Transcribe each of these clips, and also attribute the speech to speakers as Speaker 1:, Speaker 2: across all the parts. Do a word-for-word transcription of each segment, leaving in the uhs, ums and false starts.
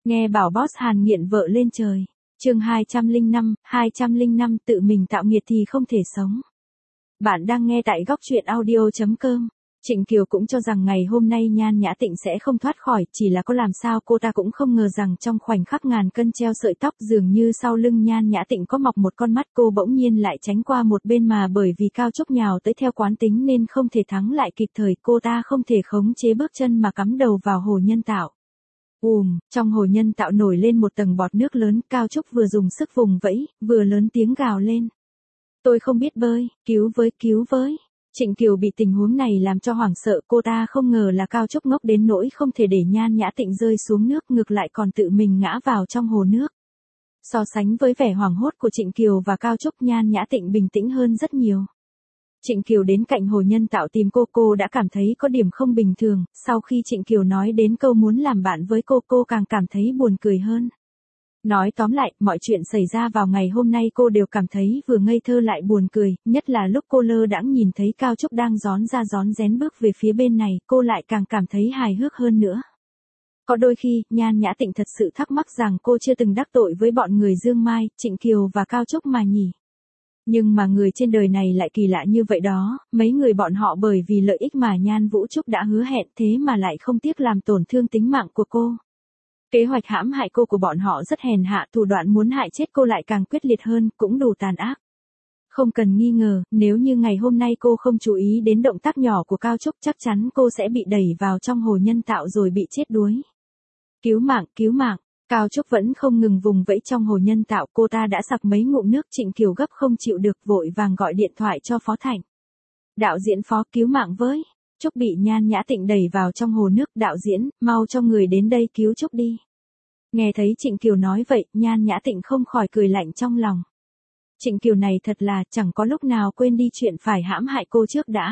Speaker 1: Nghe bảo boss Hàn nghiện vợ lên trời. Chương hai trăm lẻ năm, hai trăm lẻ năm tự mình tạo nghiệt thì không thể sống. Bạn đang nghe tại góc truyện audio chấm com. Trịnh Kiều cũng cho rằng ngày hôm nay Nhan Nhã Tịnh sẽ không thoát khỏi, chỉ là có làm sao cô ta cũng không ngờ rằng trong khoảnh khắc ngàn cân treo sợi tóc dường như sau lưng Nhan Nhã Tịnh có mọc một con mắt, cô bỗng nhiên lại tránh qua một bên mà bởi vì Cao Trúc nhào tới theo quán tính nên không thể thắng lại kịp thời, cô ta không thể khống chế bước chân mà cắm đầu vào hồ nhân tạo. Ùm, trong hồ nhân tạo nổi lên một tầng bọt nước lớn, Cao Trúc vừa dùng sức vùng vẫy, vừa lớn tiếng gào lên. Tôi không biết bơi, cứu với, cứu với. Trịnh Kiều bị tình huống này làm cho hoảng sợ, cô ta không ngờ là Cao Trúc ngốc đến nỗi không thể để Nhan Nhã Tịnh rơi xuống nước, ngược lại còn tự mình ngã vào trong hồ nước. So sánh với vẻ hoảng hốt của Trịnh Kiều và Cao Trúc, Nhan Nhã Tịnh bình tĩnh hơn rất nhiều. Trịnh Kiều đến cạnh hồ nhân tạo tìm cô, cô đã cảm thấy có điểm không bình thường, sau khi Trịnh Kiều nói đến câu muốn làm bạn với cô, cô càng cảm thấy buồn cười hơn. Nói tóm lại, mọi chuyện xảy ra vào ngày hôm nay cô đều cảm thấy vừa ngây thơ lại buồn cười, nhất là lúc cô lơ đãng nhìn thấy Cao Trúc đang rón ra rón rén bước về phía bên này, cô lại càng cảm thấy hài hước hơn nữa. Có đôi khi, Nhan Nhã Tịnh thật sự thắc mắc rằng cô chưa từng đắc tội với bọn người Dương Mai, Trịnh Kiều và Cao Trúc mà nhỉ. Nhưng mà người trên đời này lại kỳ lạ như vậy đó, mấy người bọn họ bởi vì lợi ích mà Nhan Vũ Trúc đã hứa hẹn thế mà lại không tiếc làm tổn thương tính mạng của cô. Kế hoạch hãm hại cô của bọn họ rất hèn hạ, thủ đoạn muốn hại chết cô lại càng quyết liệt hơn, cũng đủ tàn ác. Không cần nghi ngờ, nếu như ngày hôm nay cô không chú ý đến động tác nhỏ của Cao Trúc chắc chắn cô sẽ bị đẩy vào trong hồ nhân tạo rồi bị chết đuối. Cứu mạng, cứu mạng. Cao Trúc vẫn không ngừng vùng vẫy trong hồ nhân tạo, cô ta đã sặc mấy ngụm nước. Trịnh Kiều gấp không chịu được vội vàng gọi điện thoại cho Phó Thạnh. Đạo diễn Phó, cứu mạng với. Trúc bị Nhan Nhã Tịnh đẩy vào trong hồ nước, đạo diễn, mau cho người đến đây cứu Trúc đi. Nghe thấy Trịnh Kiều nói vậy, Nhan Nhã Tịnh không khỏi cười lạnh trong lòng. Trịnh Kiều này thật là chẳng có lúc nào quên đi chuyện phải hãm hại cô trước đã.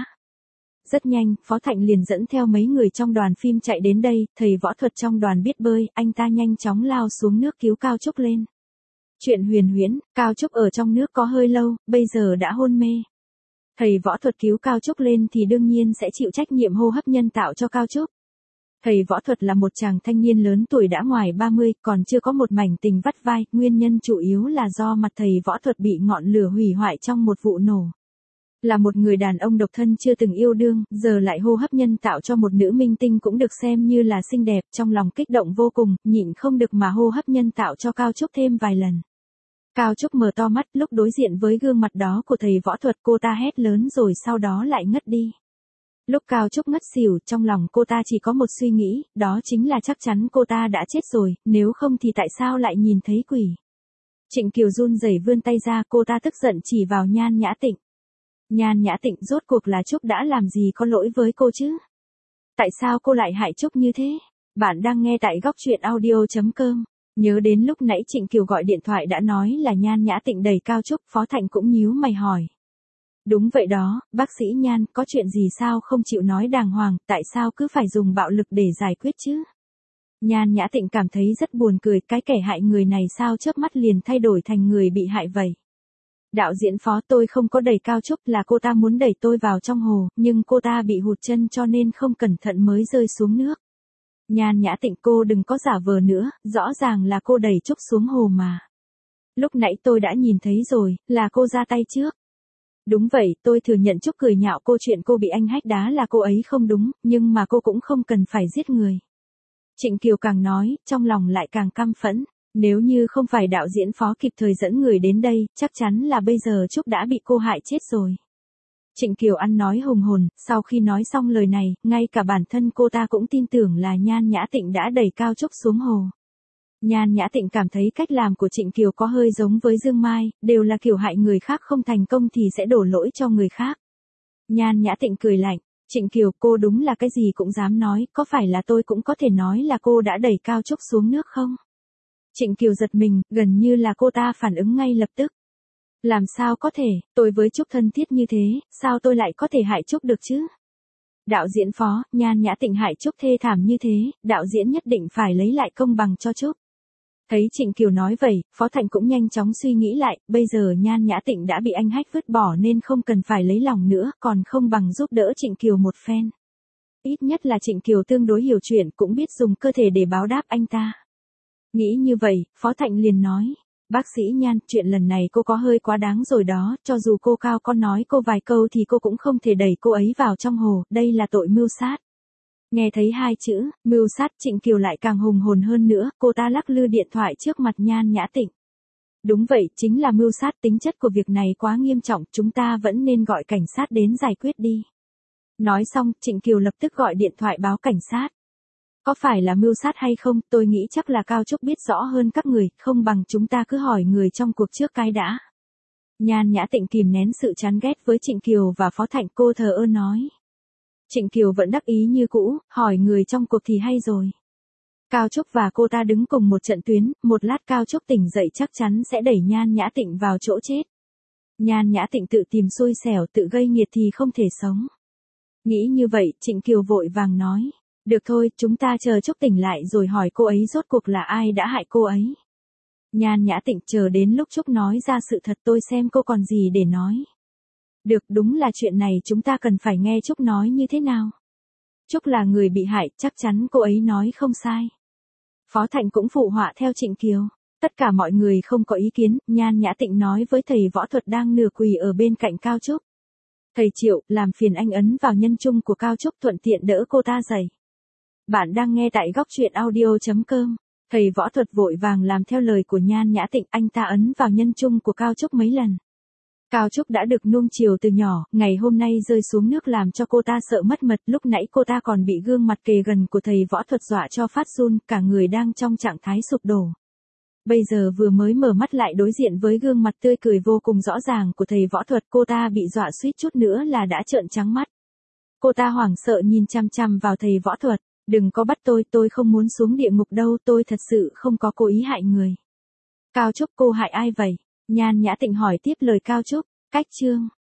Speaker 1: Rất nhanh, Phó Thạnh liền dẫn theo mấy người trong đoàn phim chạy đến đây, thầy võ thuật trong đoàn biết bơi, anh ta nhanh chóng lao xuống nước cứu Cao Trúc lên. Chuyện huyền huyễn, Cao Trúc ở trong nước có hơi lâu, bây giờ đã hôn mê. Thầy võ thuật cứu Cao Trúc lên thì đương nhiên sẽ chịu trách nhiệm hô hấp nhân tạo cho Cao Trúc. Thầy võ thuật là một chàng thanh niên lớn tuổi đã ngoài ba mươi, còn chưa có một mảnh tình vắt vai, nguyên nhân chủ yếu là do mặt thầy võ thuật bị ngọn lửa hủy hoại trong một vụ nổ. Là một người đàn ông độc thân chưa từng yêu đương, giờ lại hô hấp nhân tạo cho một nữ minh tinh cũng được xem như là xinh đẹp, trong lòng kích động vô cùng, nhịn không được mà hô hấp nhân tạo cho Cao Trúc thêm vài lần. Cao Trúc mở to mắt, lúc đối diện với gương mặt đó của thầy võ thuật cô ta hét lớn rồi sau đó lại ngất đi. Lúc Cao Trúc ngất xỉu, trong lòng cô ta chỉ có một suy nghĩ, đó chính là chắc chắn cô ta đã chết rồi, nếu không thì tại sao lại nhìn thấy quỷ. Trịnh Kiều run rẩy vươn tay ra, cô ta tức giận chỉ vào Nhan Nhã Tịnh. Nhan Nhã Tịnh, rốt cuộc là Trúc đã làm gì có lỗi với cô chứ? Tại sao cô lại hại Trúc như thế? Bạn đang nghe tại góc truyện audio chấm com. Nhớ đến lúc nãy Trịnh Kiều gọi điện thoại đã nói là Nhan Nhã Tịnh đẩy Cao Trúc, Phó Thạnh cũng nhíu mày hỏi. Đúng vậy đó, bác sĩ Nhan, có chuyện gì sao không chịu nói đàng hoàng, tại sao cứ phải dùng bạo lực để giải quyết chứ? Nhan Nhã Tịnh cảm thấy rất buồn cười, cái kẻ hại người này sao chớp mắt liền thay đổi thành người bị hại vậy? Đạo diễn Phó, tôi không có đẩy Cao Trúc, là cô ta muốn đẩy tôi vào trong hồ, nhưng cô ta bị hụt chân cho nên không cẩn thận mới rơi xuống nước. Nhan Nhã Tịnh, cô đừng có giả vờ nữa, rõ ràng là cô đẩy Trúc xuống hồ mà. Lúc nãy tôi đã nhìn thấy rồi, là cô ra tay trước. Đúng vậy, tôi thừa nhận Trúc cười nhạo cô, chuyện cô bị anh hách đá là cô ấy không đúng, nhưng mà cô cũng không cần phải giết người. Trịnh Kiều càng nói, trong lòng lại càng căm phẫn. Nếu như không phải đạo diễn Phó kịp thời dẫn người đến đây, chắc chắn là bây giờ Trúc đã bị cô hại chết rồi. Trịnh Kiều ăn nói hùng hồn, sau khi nói xong lời này, ngay cả bản thân cô ta cũng tin tưởng là Nhan Nhã Tịnh đã đẩy Cao Trúc xuống hồ. Nhan Nhã Tịnh cảm thấy cách làm của Trịnh Kiều có hơi giống với Dương Mai, đều là kiểu hại người khác không thành công thì sẽ đổ lỗi cho người khác. Nhan Nhã Tịnh cười lạnh, Trịnh Kiều, cô đúng là cái gì cũng dám nói, có phải là tôi cũng có thể nói là cô đã đẩy Cao Trúc xuống nước không? Trịnh Kiều giật mình, gần như là cô ta phản ứng ngay lập tức. Làm sao có thể, tôi với Trúc thân thiết như thế, sao tôi lại có thể hại Trúc được chứ? Đạo diễn Phó, Nhan Nhã Tịnh hại Trúc thê thảm như thế, đạo diễn nhất định phải lấy lại công bằng cho Trúc. Thấy Trịnh Kiều nói vậy, Phó Thạnh cũng nhanh chóng suy nghĩ lại, bây giờ Nhan Nhã Tịnh đã bị anh hách vứt bỏ nên không cần phải lấy lòng nữa, còn không bằng giúp đỡ Trịnh Kiều một phen. Ít nhất là Trịnh Kiều tương đối hiểu chuyện, cũng biết dùng cơ thể để báo đáp anh ta. Nghĩ như vậy, Phó Thạnh liền nói. Bác sĩ Nhan, chuyện lần này cô có hơi quá đáng rồi đó, cho dù cô Cao có nói cô vài câu thì cô cũng không thể đẩy cô ấy vào trong hồ, đây là tội mưu sát. Nghe thấy hai chữ, mưu sát, Trịnh Kiều lại càng hùng hồn hơn nữa, cô ta lắc lư điện thoại trước mặt Nhan Nhã Tịnh. Đúng vậy, chính là mưu sát, tính chất của việc này quá nghiêm trọng, chúng ta vẫn nên gọi cảnh sát đến giải quyết đi. Nói xong, Trịnh Kiều lập tức gọi điện thoại báo cảnh sát. Có phải là mưu sát hay không, tôi nghĩ chắc là Cao Trúc biết rõ hơn các người, không bằng chúng ta cứ hỏi người trong cuộc trước cái đã. Nhan Nhã Tịnh kìm nén sự chán ghét với Trịnh Kiều và Phó Thạnh, cô thờ ơ nói. Trịnh Kiều vẫn đắc ý như cũ, hỏi người trong cuộc thì hay rồi. Cao Trúc và cô ta đứng cùng một trận tuyến, một lát Cao Trúc tỉnh dậy chắc chắn sẽ đẩy Nhan Nhã Tịnh vào chỗ chết. Nhan Nhã Tịnh tự tìm xui xẻo, tự gây nghiệt thì không thể sống. Nghĩ như vậy, Trịnh Kiều vội vàng nói. Được thôi, chúng ta chờ Trúc tỉnh lại rồi hỏi cô ấy rốt cuộc là ai đã hại cô ấy. Nhan Nhã Tịnh chờ đến lúc Trúc nói ra sự thật tôi xem cô còn gì để nói. Được, đúng là chuyện này chúng ta cần phải nghe Trúc nói như thế nào. Trúc là người bị hại, chắc chắn cô ấy nói không sai. Phó Thạnh cũng phụ họa theo Trịnh Kiều. Tất cả mọi người không có ý kiến, Nhan Nhã Tịnh nói với thầy võ thuật đang nửa quỳ ở bên cạnh Cao Trúc. Thầy Triệu, làm phiền anh ấn vào nhân chung của Cao Trúc thuận tiện đỡ cô ta dậy. Bạn đang nghe tại góc truyện audio.com. Thầy võ thuật vội vàng làm theo lời của Nhan Nhã Tịnh, anh ta ấn vào nhân chung của Cao Trúc mấy lần. Cao Trúc đã được nuông chiều từ nhỏ, ngày hôm nay rơi xuống nước làm cho cô ta sợ mất mật, lúc nãy cô ta còn bị gương mặt kề gần của thầy võ thuật dọa cho phát run, cả người đang trong trạng thái sụp đổ. Bây giờ vừa mới mở mắt lại đối diện với gương mặt tươi cười vô cùng rõ ràng của thầy võ thuật, cô ta bị dọa suýt chút nữa là đã trợn trắng mắt. Cô ta hoảng sợ nhìn chăm chăm vào thầy võ thuật, đừng có bắt tôi, tôi không muốn xuống địa ngục đâu, tôi thật sự không có cố ý hại người. Cao Trúc, cô hại ai vậy? Nhan Nhã Tịnh hỏi tiếp lời Cao Trúc. Cách chương